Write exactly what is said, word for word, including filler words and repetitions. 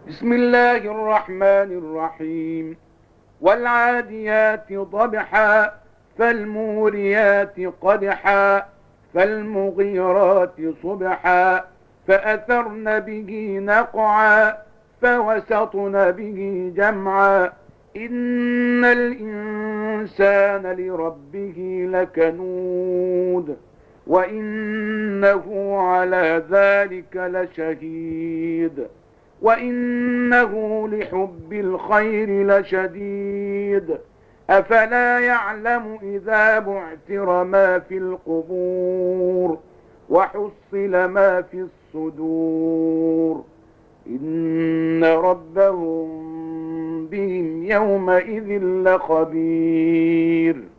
بسم الله الرحمن الرحيم والعاديات ضبحا فالموريات قدحا فالمغيرات صبحا فأثرن به نقعا فوسطن به جمعا إن الإنسان لربه لكنود وإنه على ذلك لشهيد وإنه لحب الخير لشديد أفلا يعلم إذا بعثر ما في القبور وحصل ما في الصدور إن ربهم بهم يومئذ لخبير.